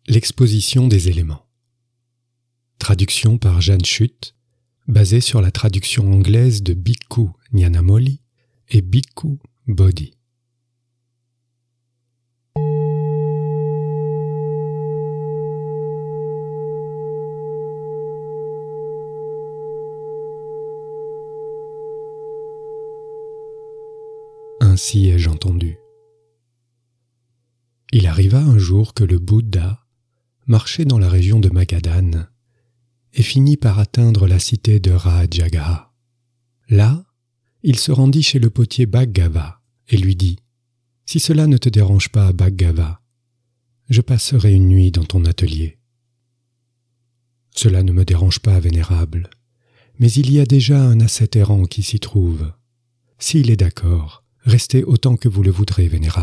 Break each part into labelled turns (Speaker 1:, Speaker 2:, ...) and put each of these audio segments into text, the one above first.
Speaker 1: L'exposition des éléments. Traduction par Jeanne Schutt, basée sur la traduction anglaise de Bhikkhu Nyanamoli et Bhikkhu Bodhi. Ainsi ai-je entendu. Il arriva un jour que le Bouddha marchait dans la région de Magadhan et finit par atteindre la cité de Rajagaha. Là, il se rendit chez le potier Bhaggava et lui dit « Si cela ne te dérange pas, Bhaggava, je passerai une nuit dans ton atelier. »« Cela ne me dérange pas, Vénérable, mais il y a déjà un ascète errant qui s'y trouve. S'il est d'accord, restez autant que vous le voudrez, Vénérable. »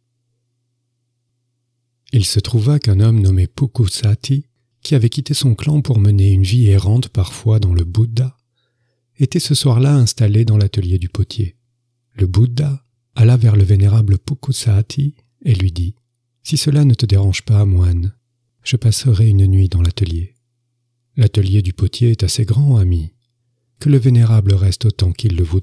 Speaker 1: Il se trouva qu'un homme nommé Pukusati, qui avait quitté son clan pour mener une vie errante parfois dans le Bouddha, était ce soir-là installé dans l'atelier du potier. Le Bouddha alla vers le vénérable Pukusati et lui dit « Si cela ne te dérange pas, moine, je passerai une nuit dans l'atelier. L'atelier du potier est assez grand, ami, que le vénérable reste autant qu'il le voudra. »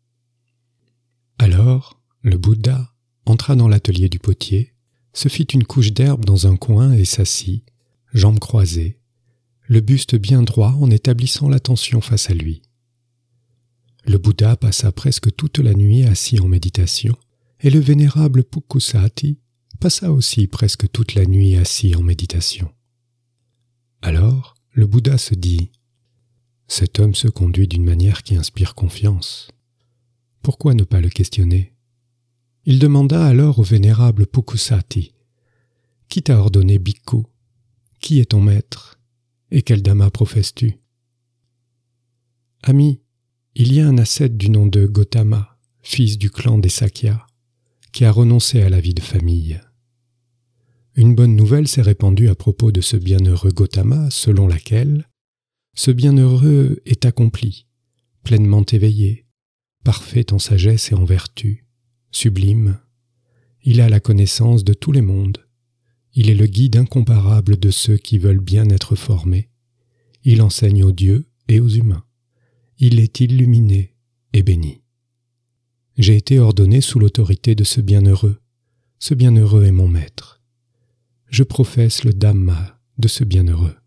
Speaker 1: Alors, le Bouddha entra dans l'atelier du potier, se fit une couche d'herbe dans un coin et s'assit, jambes croisées, le buste bien droit en établissant l'attention face à lui. Le Bouddha passa presque toute la nuit assis en méditation, et le vénérable Pukusati passa aussi presque toute la nuit assis en méditation. Alors, le Bouddha se dit « Cet homme se conduit d'une manière qui inspire confiance. Pourquoi ne pas le questionner ?» Il demanda alors au vénérable Pukusati « Qui t'a ordonné bhikkhu ? Qui est ton maître ? Et quel dhamma professes-tu » ? « Ami, il y a un ascète du nom de Gotama, fils du clan des Sakya, qui a renoncé à la vie de famille. Une bonne nouvelle s'est répandue à propos de ce bienheureux Gotama, selon laquelle ce bienheureux est accompli, pleinement éveillé, parfait en sagesse et en vertu. Sublime, il a la connaissance de tous les mondes, il est le guide incomparable de ceux qui veulent bien être formés, il enseigne aux dieux et aux humains, il est illuminé et béni. J'ai été ordonné sous l'autorité de ce bienheureux est mon maître. Je professe le Dhamma de ce bienheureux.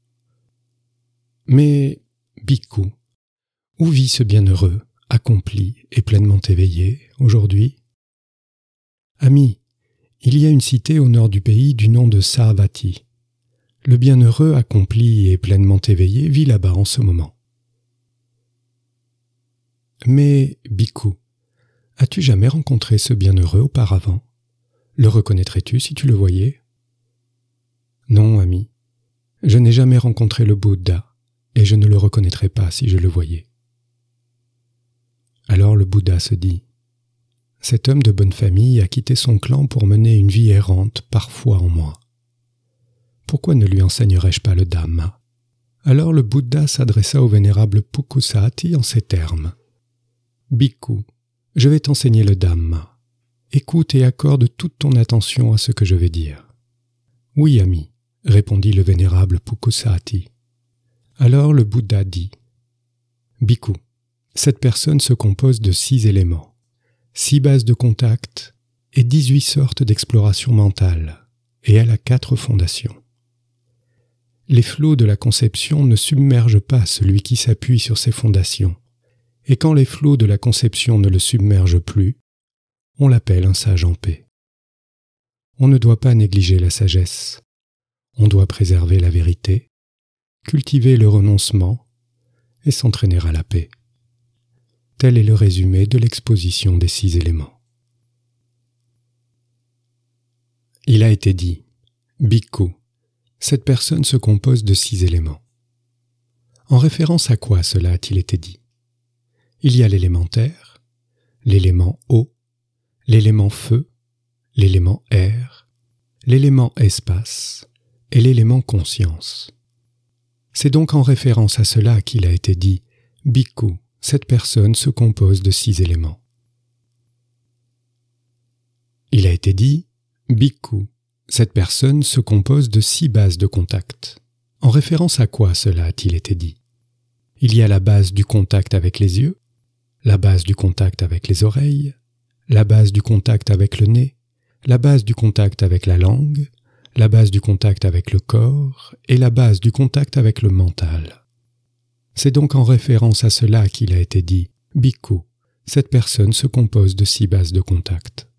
Speaker 1: Mais, bhikkhu, où vit ce bienheureux, accompli et pleinement éveillé, aujourd'hui? Ami, il y a une cité au nord du pays du nom de Savatthi. Le bienheureux, accompli et pleinement éveillé, vit là-bas en ce moment. Mais, bhikkhu, as-tu jamais rencontré ce bienheureux auparavant? Le reconnaîtrais-tu si tu le voyais? Non, ami, je n'ai jamais rencontré le Bouddha, et je ne le reconnaîtrais pas si je le voyais. Alors le Bouddha se dit « Cet homme de bonne famille a quitté son clan pour mener une vie errante parfois en moi. Pourquoi ne lui enseignerais-je pas le Dhamma ?» Alors le Bouddha s'adressa au vénérable Pukusati en ces termes « Bhikkhu, je vais t'enseigner le Dhamma. Écoute et accorde toute ton attention à ce que je vais dire. »« Oui, ami, » répondit le vénérable Pukusati. Alors le Bouddha dit « Bhikkhu, cette personne se compose de 6 éléments, 6 bases de contact et 18 sortes d'exploration mentale, et elle a 4 fondations. Les flots de la conception ne submergent pas celui qui s'appuie sur ces fondations, et quand les flots de la conception ne le submergent plus, on l'appelle un sage en paix. On ne doit pas négliger la sagesse, on doit préserver la vérité, cultiver le renoncement et s'entraîner à la paix. Tel est le résumé de l'exposition des 6 éléments. Il a été dit, bhikkhu, cette personne se compose de 6 éléments. En référence à quoi cela a-t-il été dit? Il y a l'élément terre, l'élément eau, l'élément feu, l'élément air, l'élément espace et l'élément conscience. C'est donc en référence à cela qu'il a été dit « Bhikkhu, cette personne se compose de 6 éléments. » Il a été dit « Bhikkhu, cette personne se compose de 6 bases de contact. En référence à quoi cela a-t-il été dit? Il y a la base du contact avec les yeux, la base du contact avec les oreilles, la base du contact avec le nez, la base du contact avec la langue, la base du contact avec le corps et la base du contact avec le mental. C'est donc en référence à cela qu'il a été dit « Bhikkhu ». Cette personne se compose de 6 bases de contact.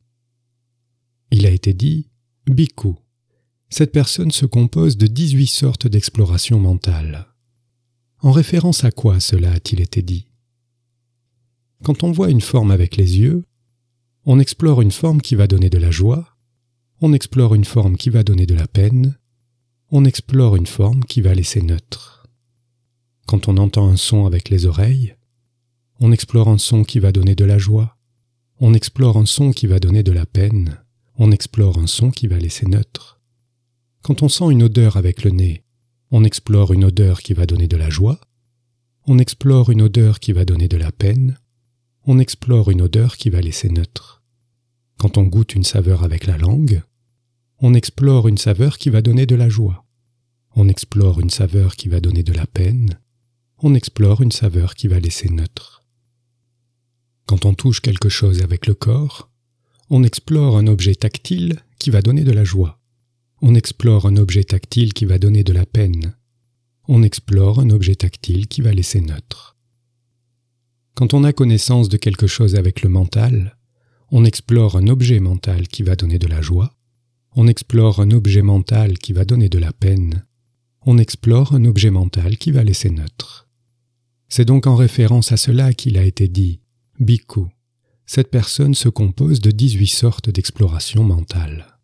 Speaker 1: Il a été dit « Bhikkhu ». Cette personne se compose de 18 sortes d'exploration mentale. En référence à quoi cela a-t-il été dit? Quand on voit une forme avec les yeux, on explore une forme qui va donner de la joie, on explore une forme qui va donner de la peine, on explore une forme qui va laisser neutre. Quand on entend un son avec les oreilles, on explore un son qui va donner de la joie, on explore un son qui va donner de la peine, on explore un son qui va laisser neutre. Quand on sent une odeur avec le nez, on explore une odeur qui va donner de la joie, on explore une odeur qui va donner de la peine, on explore une odeur qui va laisser neutre. Quand on goûte une saveur avec la langue, on explore une saveur qui va donner de la joie, on explore une saveur qui va donner de la peine, on explore une saveur qui va laisser neutre. Quand on touche quelque chose avec le corps, on explore un objet tactile qui va donner de la joie. On explore un objet tactile qui va donner de la peine. On explore un objet tactile qui va laisser neutre. Quand on a connaissance de quelque chose avec le mental, on explore un objet mental qui va donner de la joie. On explore un objet mental qui va donner de la peine. On explore un objet mental qui va laisser neutre. C'est donc en référence à cela qu'il a été dit « Bhikkhu ». Cette personne se compose de 18 sortes d'exploration mentale.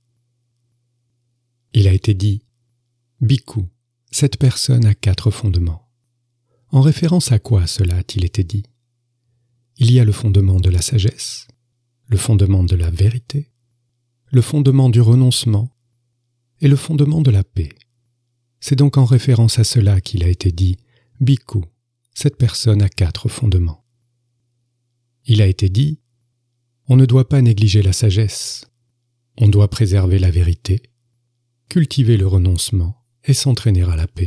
Speaker 1: Il a été dit « Bhikkhu ». Cette personne a 4 fondements. En référence à quoi cela a-t-il été dit? Il y a le fondement de la sagesse, le fondement de la vérité, le fondement du renoncement et le fondement de la paix. C'est donc en référence à cela qu'il a été dit « Bhikkhu ». Cette personne a 4 fondements. Il a été dit « On ne doit pas négliger la sagesse, on doit préserver la vérité, cultiver le renoncement et s'entraîner à la paix. »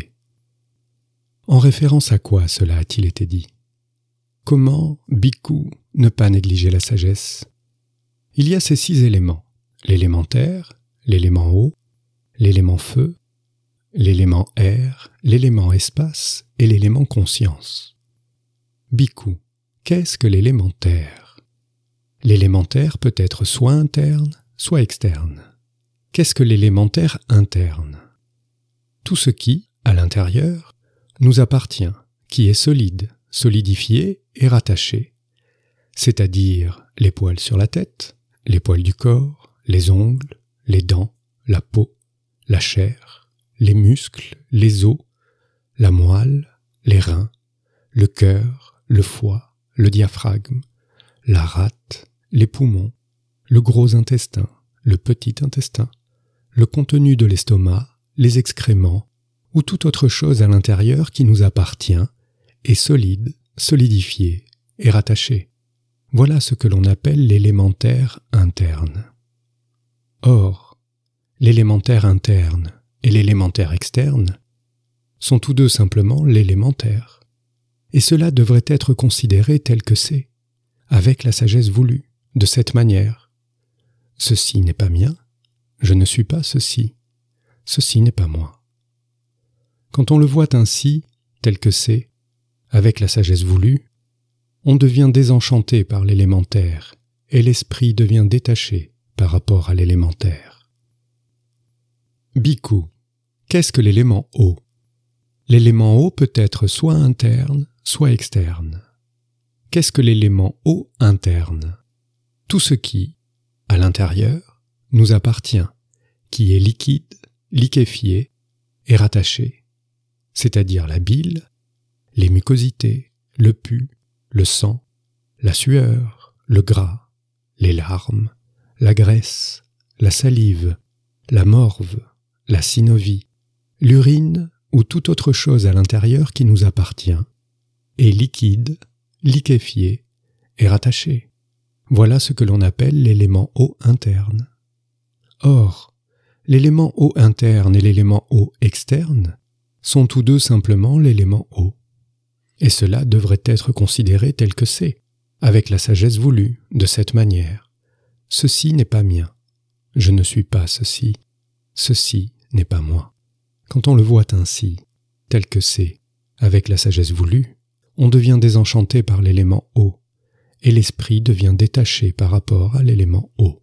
Speaker 1: En référence à quoi cela a-t-il été dit? Comment, Bhikkhu, ne pas négliger la sagesse? Il y a ces 6 éléments, l'élément terre, l'élément eau, l'élément feu, l'élément air, l'élément espace et l'élément conscience. Bhikkhu, qu'est-ce que l'élément terre? L'élément terre peut être soit interne, soit externe. Qu'est-ce que l'élément terre interne? Tout ce qui, à l'intérieur, nous appartient, qui est solide, solidifié et rattaché, c'est-à-dire les poils sur la tête, les poils du corps, les ongles, les dents, la peau, la chair, les muscles, les os, la moelle, les reins, le cœur, le foie, le diaphragme, la rate, les poumons, le gros intestin, le petit intestin, le contenu de l'estomac, les excréments, ou toute autre chose à l'intérieur qui nous appartient, est solide, solidifié et rattaché. Voilà ce que l'on appelle l'élémentaire interne. Or, l'élémentaire interne et l'élémentaire externe sont tous deux simplement l'élémentaire. Et cela devrait être considéré tel que c'est, avec la sagesse voulue, de cette manière. Ceci n'est pas mien, je ne suis pas ceci, ceci n'est pas moi. Quand on le voit ainsi, tel que c'est, avec la sagesse voulue, on devient désenchanté par l'élémentaire et l'esprit devient détaché par rapport à l'élémentaire. Bhikkhu, qu'est-ce que l'élément eau? L'élément eau peut être soit interne, soit externe. Qu'est-ce que l'élément eau interne? Tout ce qui, à l'intérieur, nous appartient, qui est liquide, liquéfié et rattaché, c'est-à-dire la bile, les mucosités, le pus, le sang, la sueur, le gras, les larmes, la graisse, la salive, la morve, la synovie, l'urine ou toute autre chose à l'intérieur qui nous appartient, est liquide, liquéfié et rattaché. Voilà ce que l'on appelle l'élément eau interne. Or, L'élément eau interne et l'élément eau externe sont tous deux simplement l'élément eau. Et cela devrait être considéré tel que c'est, avec la sagesse voulue, de cette manière. Ceci n'est pas mien. Je ne suis pas ceci. Ceci n'est pas moi. Quand on le voit ainsi, tel que c'est, avec la sagesse voulue, on devient désenchanté par l'élément eau, et l'esprit devient détaché par rapport à l'élément eau.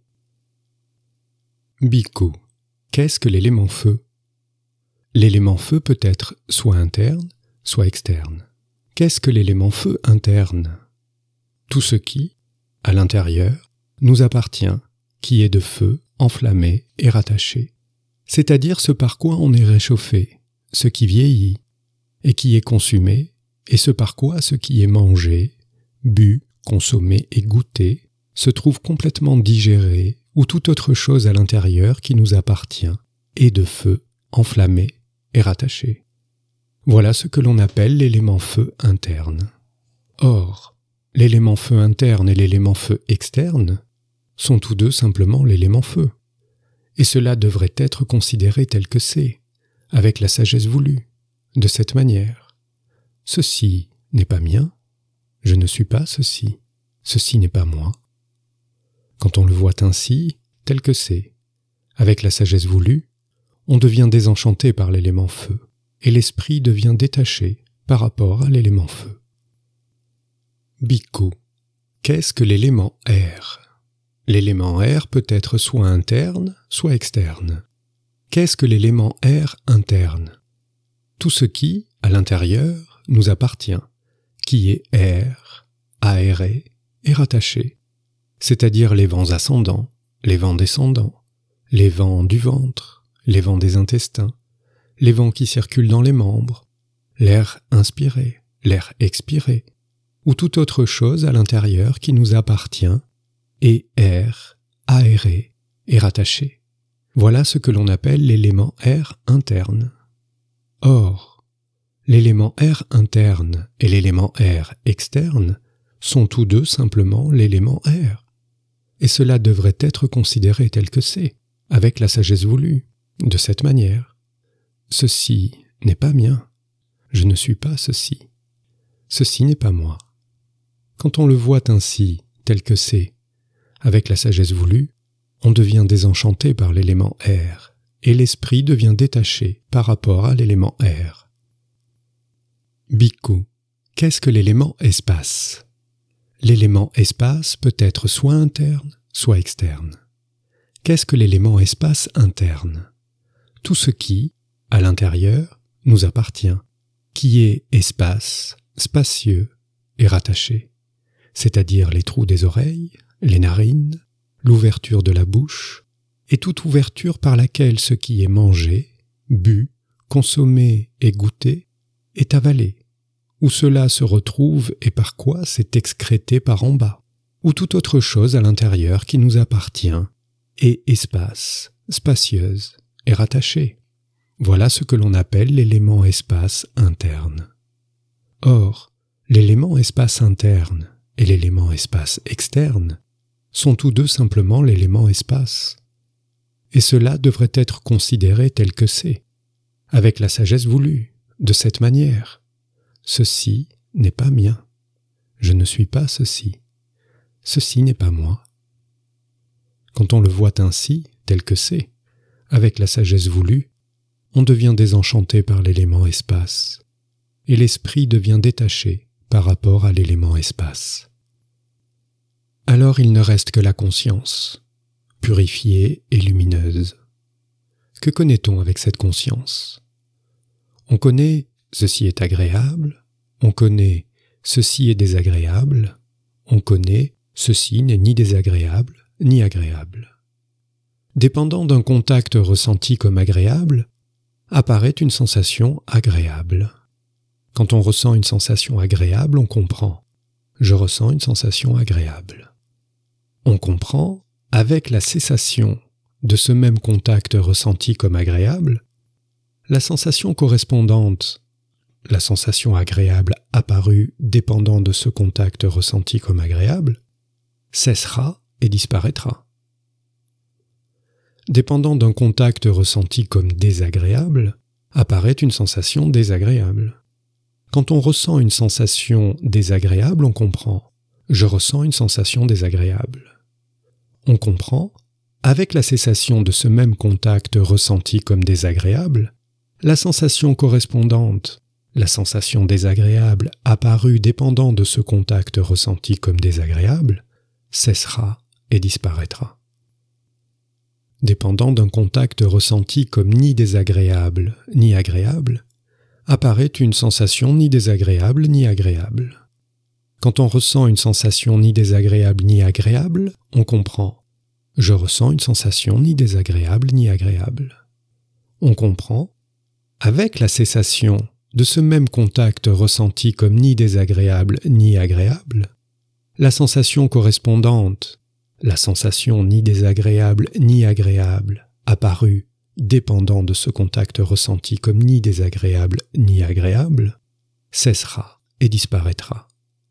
Speaker 1: Bhikkhu, qu'est-ce que l'élément feu? L'élément feu peut être soit interne, soit externe. Qu'est-ce que l'élément feu interne? Tout ce qui, à l'intérieur, nous appartient, qui est de feu, enflammé et rattaché, c'est-à-dire ce par quoi on est réchauffé, ce qui vieillit, et qui est consumé, et ce par quoi ce qui est mangé, bu, consommé et goûté se trouve complètement digéré, ou toute autre chose à l'intérieur qui nous appartient, et de feu, enflammé et rattaché. Voilà ce que l'on appelle l'élément feu interne. Or, l'élément feu interne et l'élément feu externe sont tous deux simplement l'élément feu. Et cela devrait être considéré tel que c'est, avec la sagesse voulue, de cette manière. Ceci n'est pas mien, je ne suis pas ceci, ceci n'est pas moi. Quand on le voit ainsi, tel que c'est, avec la sagesse voulue, on devient désenchanté par l'élément feu, et l'esprit devient détaché par rapport à l'élément feu. Bhikkhu, qu'est-ce que l'élément air? L'élément air peut être soit interne, soit externe. Qu'est-ce que l'élément air interne? Tout ce qui, à l'intérieur, nous appartient, qui est air, aéré et rattaché, c'est-à-dire les vents ascendants, les vents descendants, les vents du ventre, les vents des intestins, les vents qui circulent dans les membres, l'air inspiré, l'air expiré, ou toute autre chose à l'intérieur qui nous appartient, et air, aéré et rattaché. Voilà ce que l'on appelle l'élément air interne. Or, l'élément air interne et l'élément air externe sont tous deux simplement l'élément air. Et cela devrait être considéré tel que c'est, avec la sagesse voulue, de cette manière. Ceci n'est pas mien, je ne suis pas ceci. Ceci n'est pas moi. Quand on le voit ainsi, tel que c'est, avec la sagesse voulue, on devient désenchanté par l'élément air, et l'esprit devient détaché par rapport à l'élément air. Bhikkhu, qu'est-ce que l'élément espace? L'élément espace peut être soit interne, soit externe. Qu'est-ce que l'élément espace interne? Tout ce qui, à l'intérieur, nous appartient, qui est espace, spacieux et rattaché, c'est-à-dire les trous des oreilles, les narines, l'ouverture de la bouche, et toute ouverture par laquelle ce qui est mangé, bu, consommé et goûté est avalé, où cela se retrouve et par quoi c'est excrété par en bas, ou toute autre chose à l'intérieur qui nous appartient, et espace, spacieuse et rattachée. Voilà ce que l'on appelle l'élément espace interne. Or, l'élément espace interne et l'élément espace externe sont tous deux simplement l'élément espace. Et cela devrait être considéré tel que c'est, avec la sagesse voulue, de cette manière. Ceci n'est pas mien, je ne suis pas ceci, ceci n'est pas moi. Quand on le voit ainsi, tel que c'est, avec la sagesse voulue, on devient désenchanté par l'élément espace, et l'esprit devient détaché par rapport à l'élément espace. Alors il ne reste que la conscience, purifiée et lumineuse. Que connaît-on avec cette conscience? On connaît ceci est agréable, on connaît ceci est désagréable, on connaît ceci n'est ni désagréable ni agréable. Dépendant d'un contact ressenti comme agréable, apparaît une sensation agréable. Quand on ressent une sensation agréable, on comprend. Je ressens une sensation agréable. On comprend, avec la cessation de ce même contact ressenti comme agréable, la sensation correspondante, la sensation agréable apparue dépendant de ce contact ressenti comme agréable, cessera et disparaîtra. dépendant d'un contact ressenti comme désagréable, apparaît une sensation désagréable. Quand on ressent une sensation désagréable, on comprend « je ressens une sensation désagréable ». On comprend, avec la cessation de ce même contact ressenti comme désagréable, la sensation correspondante, la sensation désagréable apparue dépendant de ce contact ressenti comme désagréable, cessera et disparaîtra. Dépendant d'un contact ressenti comme ni désagréable ni agréable, apparaît une sensation ni désagréable ni agréable. Quand on ressent une sensation ni désagréable ni agréable, on comprend « je ressens une sensation ni désagréable ni agréable ». On comprend, avec la cessation de ce même contact ressenti comme ni désagréable ni agréable, la sensation correspondante, la sensation ni désagréable ni agréable, apparue, dépendant de ce contact ressenti comme ni désagréable ni agréable, cessera et disparaîtra.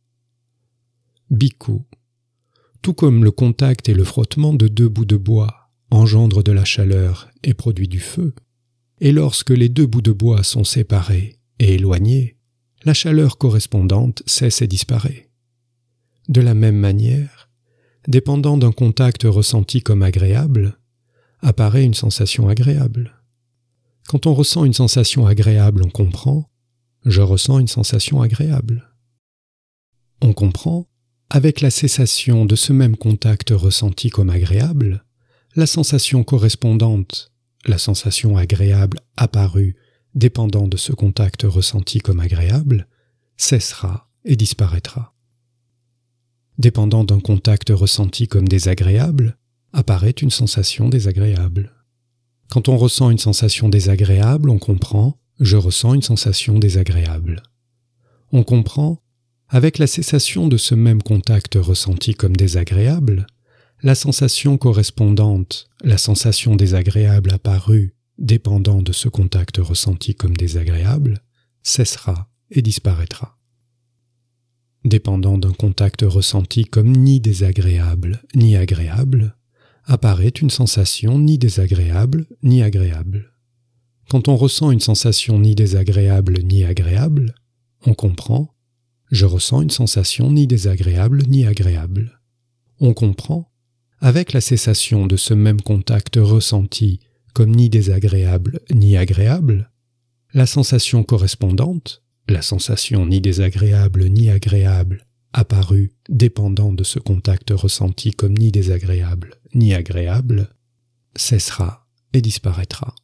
Speaker 1: Bhikkhu, tout comme le contact et le frottement de deux bouts de bois engendrent de la chaleur et produit du feu, et lorsque les deux bouts de bois sont séparés et éloignés, la chaleur correspondante cesse et disparaît. De la même manière, dépendant d'un contact ressenti comme agréable, apparaît une sensation agréable. Quand on ressent une sensation agréable, on comprend « je ressens une sensation agréable ». On comprend, avec la cessation de ce même contact ressenti comme agréable, la sensation correspondante, la sensation agréable apparue dépendant de ce contact ressenti comme agréable, cessera et disparaîtra. Dépendant d'un contact ressenti comme désagréable, apparaît une sensation désagréable. Quand on ressent une sensation désagréable, on comprend « je ressens une sensation désagréable ». On comprend, avec la cessation de ce même contact ressenti comme désagréable, la sensation correspondante, la sensation désagréable apparue, dépendant de ce contact ressenti comme désagréable, cessera et disparaîtra. Dépendant d'un contact ressenti comme ni désagréable ni agréable, apparaît une sensation ni désagréable ni agréable. Quand on ressent une sensation ni désagréable ni agréable, on comprend « je ressens une sensation ni désagréable ni agréable ». On comprend, avec la cessation de ce même contact ressenti comme ni désagréable ni agréable, la sensation correspondante, la sensation ni désagréable ni agréable, apparue dépendant de ce contact ressenti comme ni désagréable ni agréable, cessera et disparaîtra.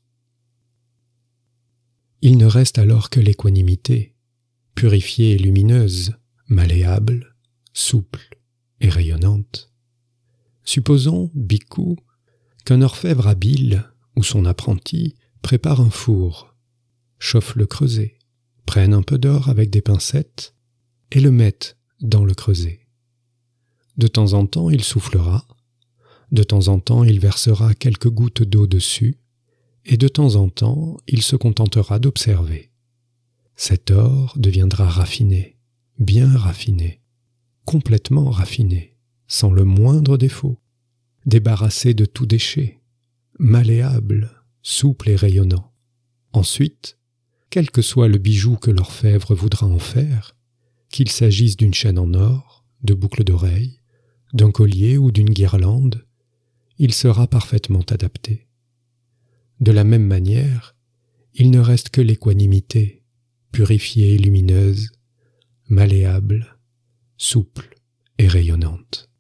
Speaker 1: Il ne reste alors que l'équanimité, purifiée et lumineuse, malléable, souple et rayonnante. Supposons, bhikkhu, qu'un orfèvre habile ou son apprenti prépare un four, chauffe le creuset, prenne un peu d'or avec des pincettes et le mette dans le creuset. De temps en temps, il soufflera, de temps en temps, il versera quelques gouttes d'eau dessus, et de temps en temps, il se contentera d'observer. Cet or deviendra raffiné, bien raffiné, complètement raffiné, sans le moindre défaut, débarrassé de tout déchet, malléable, souple et rayonnant. Ensuite, quel que soit le bijou que l'orfèvre voudra en faire, qu'il s'agisse d'une chaîne en or, de boucles d'oreilles, d'un collier ou d'une guirlande, il sera parfaitement adapté. De la même manière, il ne reste que l'équanimité, purifiée et lumineuse, malléable, souple et rayonnante.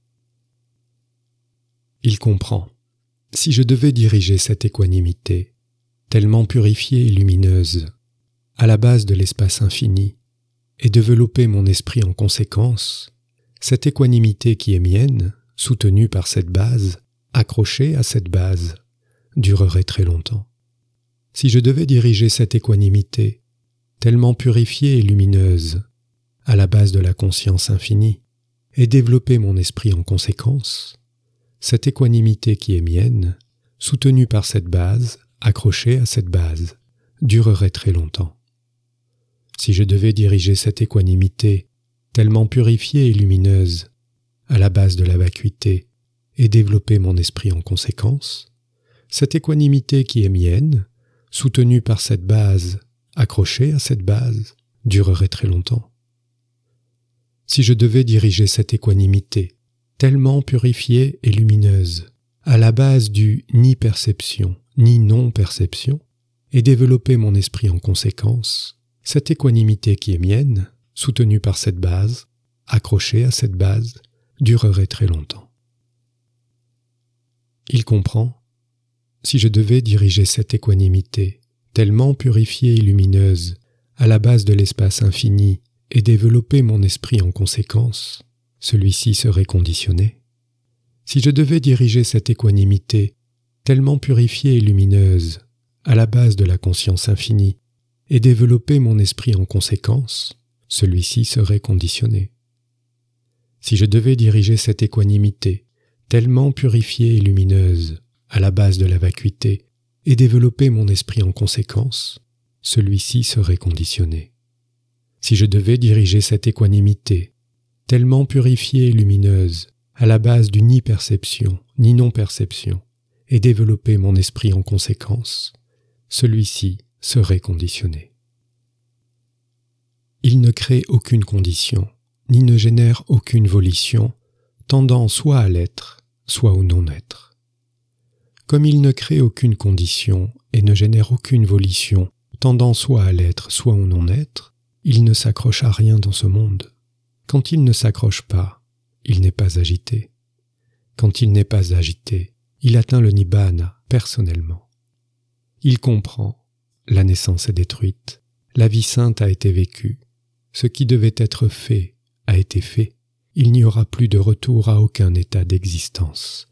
Speaker 1: Il comprend, si je devais diriger cette équanimité, tellement purifiée et lumineuse, à la base de l'espace infini, et développer mon esprit en conséquence, cette équanimité qui est mienne, soutenue par cette base, accrochée à cette base, durerait très longtemps. Si je devais diriger cette équanimité, tellement purifiée et lumineuse, à la base de la conscience infinie, et développer mon esprit en conséquence, cette équanimité qui est mienne, soutenue par cette base, accrochée à cette base, durerait très longtemps. Si je devais diriger cette équanimité, tellement purifiée et lumineuse, à la base de la vacuité, et développer mon esprit en conséquence, Cette équanimité qui est mienne, soutenue par cette base, accrochée à cette base, durerait très longtemps. Si je devais diriger cette équanimité, tellement purifiée et lumineuse, à la base du ni perception, ni non-perception, et développer mon esprit en conséquence, cette équanimité qui est mienne, soutenue par cette base, accrochée à cette base, durerait très longtemps. Il comprend, si je devais diriger cette équanimité, tellement purifiée et lumineuse, à la base de l'espace infini, et développer mon esprit en conséquence, celui-ci serait conditionné. Si je devais diriger cette équanimité, tellement purifiée et lumineuse, à la base de la conscience infinie, et développer mon esprit en conséquence, celui-ci serait conditionné. Si je devais diriger cette équanimité, tellement purifiée et lumineuse, à la base de la vacuité, et développer mon esprit en conséquence, celui-ci serait conditionné. Si je devais diriger cette équanimité, tellement purifiée et lumineuse, à la base du ni perception, ni non-perception, et développer mon esprit en conséquence, celui-ci serait conditionné. Il ne crée aucune condition, ni ne génère aucune volition, tendant soit à l'être, soit au non-être. Comme il ne crée aucune condition et ne génère aucune volition, tendant soit à l'être, soit au non-être, il ne s'accroche à rien dans ce monde. Quand il ne s'accroche pas, il n'est pas agité. Quand il n'est pas agité, il atteint le nibbana personnellement. Il comprend, la naissance est détruite, la vie sainte a été vécue, ce qui devait être fait a été fait, il n'y aura plus de retour à aucun état d'existence.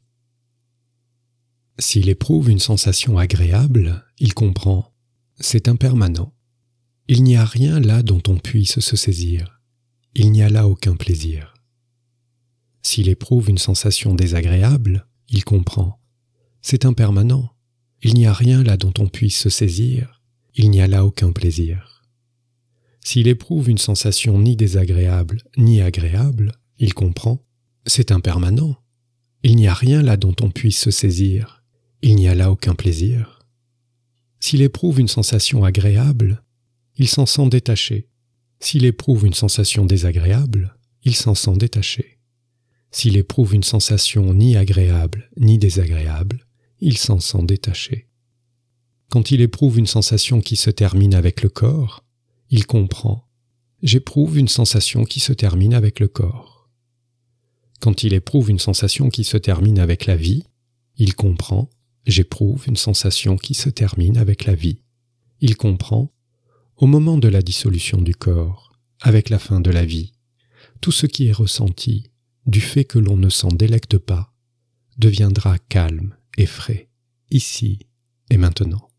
Speaker 1: S'il éprouve une sensation agréable, il comprend, c'est impermanent. Il n'y a rien là dont on puisse se saisir. Il n'y a là aucun plaisir. S'il éprouve une sensation désagréable, il comprend, c'est impermanent. Il n'y a rien là dont on puisse se saisir. Il n'y a là aucun plaisir. S'il éprouve une sensation ni désagréable ni agréable, il comprend, c'est impermanent. Il n'y a rien là dont on puisse se saisir. Il n'y a là aucun plaisir. S'il éprouve une sensation agréable, il s'en sent détaché. S'il éprouve une sensation désagréable, il s'en sent détaché. S'il éprouve une sensation ni agréable ni désagréable, il s'en sent détaché. Quand il éprouve une sensation qui se termine avec le corps, il comprend, j'éprouve une sensation qui se termine avec le corps. Quand il éprouve une sensation qui se termine avec la vie, il comprend, j'éprouve une sensation qui se termine avec la vie. Il comprend, au moment de la dissolution du corps, avec la fin de la vie, tout ce qui est ressenti, du fait que l'on ne s'en délecte pas, deviendra calme et frais, ici et maintenant.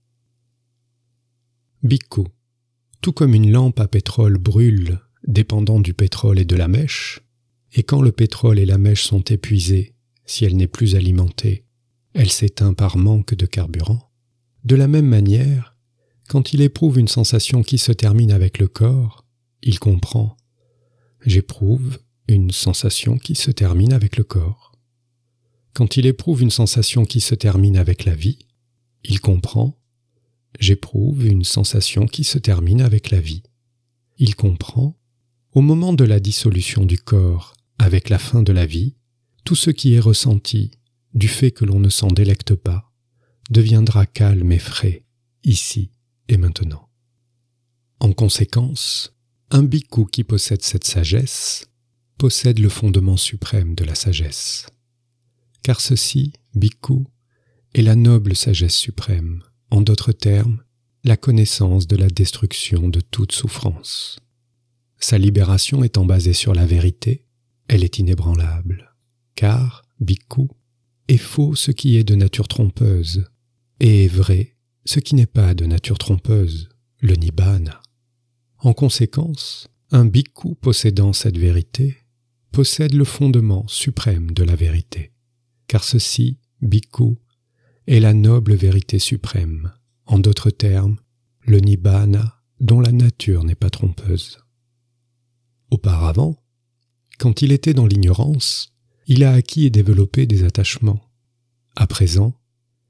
Speaker 1: Bhikkhu, tout comme une lampe à pétrole brûle, dépendant du pétrole et de la mèche, et quand le pétrole et la mèche sont épuisés, si elle n'est plus alimentée, elle s'éteint par manque de carburant. De la même manière, quand il éprouve une sensation qui se termine avec le corps, il comprend « j'éprouve une sensation qui se termine avec le corps ». Quand il éprouve une sensation qui se termine avec la vie, il comprend « j'éprouve une sensation qui se termine avec la vie ». Il comprend « au moment de la dissolution du corps, avec la fin de la vie, tout ce qui est ressenti, du fait que l'on ne s'en délecte pas, deviendra calme et frais, ici et maintenant. » En conséquence, un bhikkhu qui possède cette sagesse possède le fondement suprême de la sagesse. Car ceci, bhikkhu, est la noble sagesse suprême, en d'autres termes, la connaissance de la destruction de toute souffrance. Sa libération étant basée sur la vérité, elle est inébranlable, car, bhikkhu, est faux ce qui est de nature trompeuse, et est vrai ce qui n'est pas de nature trompeuse, le nibbana. En conséquence, un bhikkhu possédant cette vérité possède le fondement suprême de la vérité, car ceci, bhikkhu, est la noble vérité suprême, en d'autres termes, le nibbana dont la nature n'est pas trompeuse. Auparavant, quand il était dans l'ignorance, il a acquis et développé des attachements. À présent,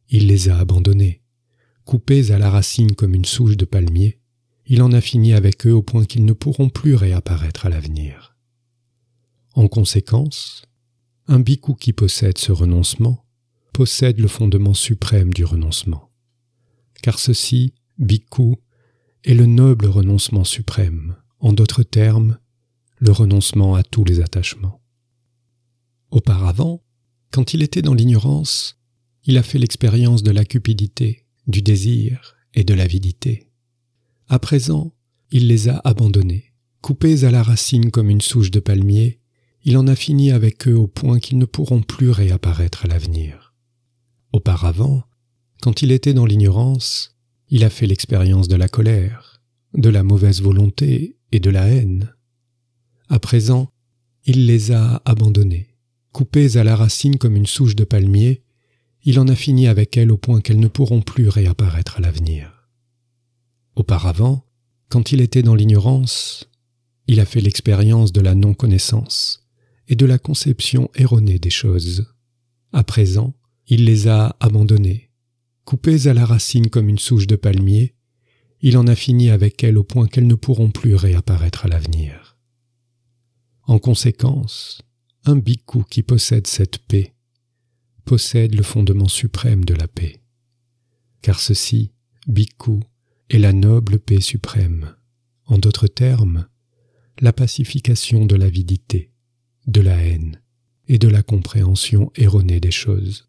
Speaker 1: il les a abandonnés. Coupés à la racine comme une souche de palmier, il en a fini avec eux au point qu'ils ne pourront plus réapparaître à l'avenir. En conséquence, un bhikkhu qui possède ce renoncement possède le fondement suprême du renoncement. Car ceci, bhikkhu, est le noble renoncement suprême, en d'autres termes, le renoncement à tous les attachements. Auparavant, quand il était dans l'ignorance, il a fait l'expérience de la cupidité, du désir et de l'avidité. À présent, il les a abandonnés. Coupés à la racine comme une souche de palmier, il en a fini avec eux au point qu'ils ne pourront plus réapparaître à l'avenir. Auparavant, quand il était dans l'ignorance, il a fait l'expérience de la colère, de la mauvaise volonté et de la haine. À présent, il les a abandonnés. Coupés à la racine comme une souche de palmier, il en a fini avec elles au point qu'elles ne pourront plus réapparaître à l'avenir. Auparavant, quand il était dans l'ignorance, il a fait l'expérience de la non-connaissance et de la conception erronée des choses. À présent, il les a abandonnées. Coupées à la racine comme une souche de palmier, il en a fini avec elles au point qu'elles ne pourront plus réapparaître à l'avenir. En conséquence, un bhikkhu qui possède cette paix possède le fondement suprême de la paix. Car ceci, bhikkhu, est la noble paix suprême. En d'autres termes, la pacification de l'avidité, de la haine et de la compréhension erronée des choses.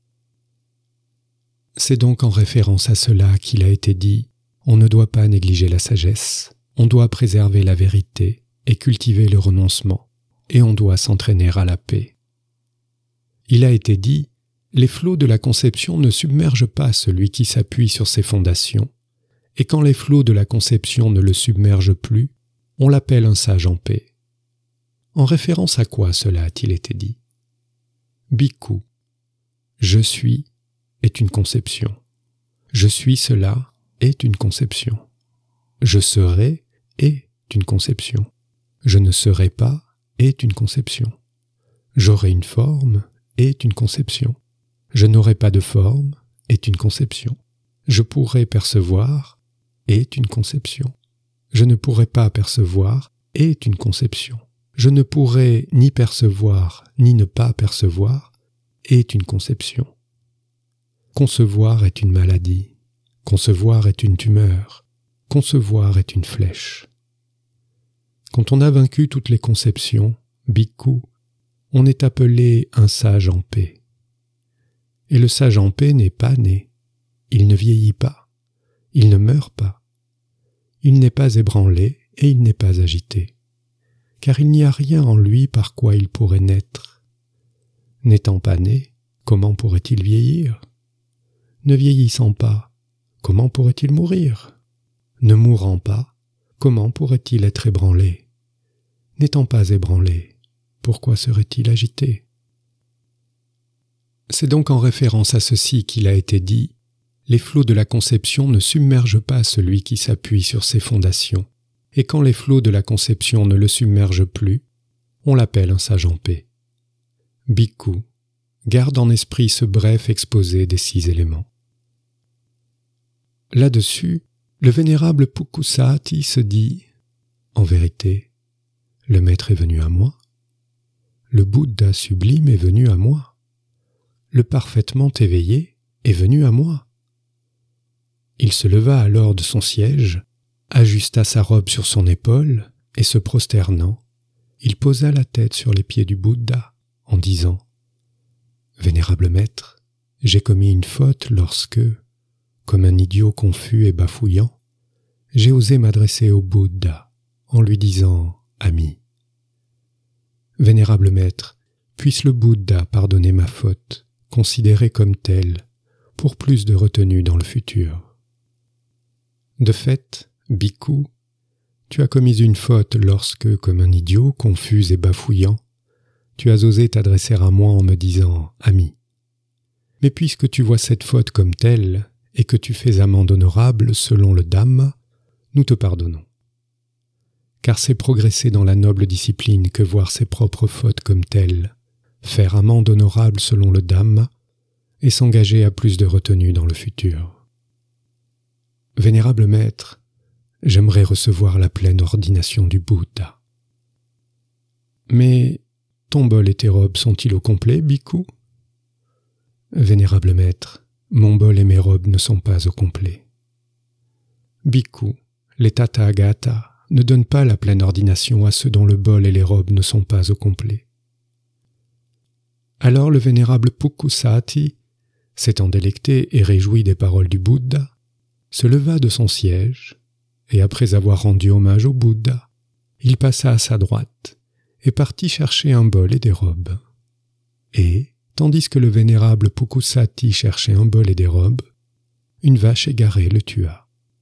Speaker 1: C'est donc en référence à cela qu'il a été dit « On ne doit pas négliger la sagesse, on doit préserver la vérité et cultiver le renoncement, et on doit s'entraîner à la paix. » Il a été dit « Les flots de la conception ne submergent pas celui qui s'appuie sur ses fondations, et quand les flots de la conception ne le submergent plus, on l'appelle un sage en paix. » En référence à quoi cela a-t-il été dit? Bhikkhu, je suis est une conception. Je suis cela est une conception. Je serai est une conception. Je ne serai pas est une conception. J'aurai une forme est une conception. Je n'aurai pas de forme est une conception. Je pourrai percevoir est une conception. Je ne pourrai pas percevoir est une conception. Je ne pourrai ni percevoir ni ne pas percevoir est une conception. Concevoir est une maladie. Concevoir est une tumeur. Concevoir est une flèche. Quand on a vaincu toutes les conceptions, bhikkhu, on est appelé un sage en paix. Et le sage en paix n'est pas né. Il ne vieillit pas. Il ne meurt pas. Il n'est pas ébranlé et il n'est pas agité. Car il n'y a rien en lui par quoi il pourrait naître. N'étant pas né, comment pourrait-il vieillir? Ne vieillissant pas, comment pourrait-il mourir? Ne mourant pas, comment pourrait-il être ébranlé? N'étant pas ébranlé, pourquoi serait-il agité? C'est donc en référence à ceci qu'il a été dit « Les flots de la conception ne submergent pas celui qui s'appuie sur ses fondations, et quand les flots de la conception ne le submergent plus, on l'appelle un sage en paix. » Bhikkhu, garde en esprit ce bref exposé des 6 éléments. Là-dessus, le vénérable Pukkhussati se dit « En vérité, le Maître est venu à moi, le Bouddha sublime est venu à moi, le parfaitement éveillé est venu à moi. » Il se leva alors de son siège, ajusta sa robe sur son épaule et se prosternant, il posa la tête sur les pieds du Bouddha en disant « Vénérable Maître, j'ai commis une faute lorsque, comme un idiot confus et bafouillant, j'ai osé m'adresser au Bouddha en lui disant « Ami ». Vénérable Maître, puisse le Bouddha pardonner ma faute, considérée comme telle, pour plus de retenue dans le futur. De fait, bhikkhu, tu as commis une faute lorsque, comme un idiot confus et bafouillant, tu as osé t'adresser à moi en me disant « Ami ». Mais puisque tu vois cette faute comme telle et que tu fais amende honorable selon le Dhamma, nous te pardonnons. Car c'est progresser dans la noble discipline que voir ses propres fautes comme telles, faire amende honorable selon le Dhamma, et s'engager à plus de retenue dans le futur. Vénérable maître, j'aimerais recevoir la pleine ordination du Bouddha. Mais ton bol et tes robes sont-ils au complet, bhikkhu? Vénérable maître, mon bol et mes robes ne sont pas au complet. Bhikkhu, les Tathagata ne donnent pas la pleine ordination à ceux dont le bol et les robes ne sont pas au complet. Alors le vénérable Pukusati, s'étant délecté et réjoui des paroles du Bouddha, se leva de son siège, et après avoir rendu hommage au Bouddha, il passa à sa droite et partit chercher un bol et des robes. Et, tandis que le vénérable Pukusati cherchait un bol et des robes, une vache égarée le tua.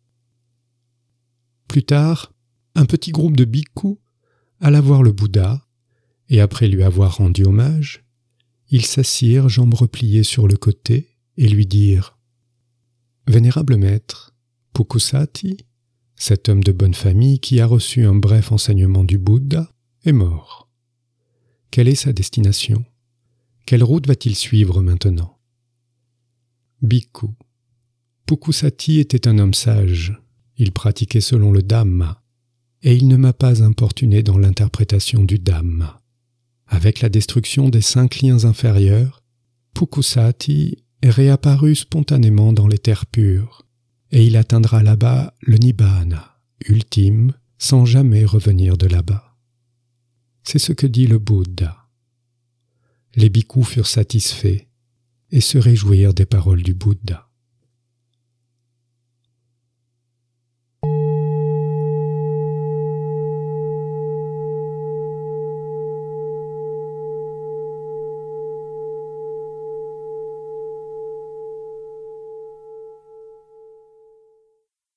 Speaker 1: Plus tard, un petit groupe de bhikkhus alla voir le Bouddha, et après lui avoir rendu hommage, ils s'assirent jambes repliées sur le côté et lui dirent « Vénérable maître, Pukusati, cet homme de bonne famille qui a reçu un bref enseignement du Bouddha, est mort. Quelle est sa destination? Quelle route va-t-il suivre maintenant ?» Bhikkhu. Pukusati était un homme sage, il pratiquait selon le Dhamma, et il ne m'a pas importuné dans l'interprétation du Dhamma. Avec la destruction des 5 liens inférieurs, Pukusati est réapparu spontanément dans les terres pures, et il atteindra là-bas le Nibbana, ultime, sans jamais revenir de là-bas. C'est ce que dit le Bouddha. Les bhikkhus furent satisfaits et se réjouirent des paroles du Bouddha.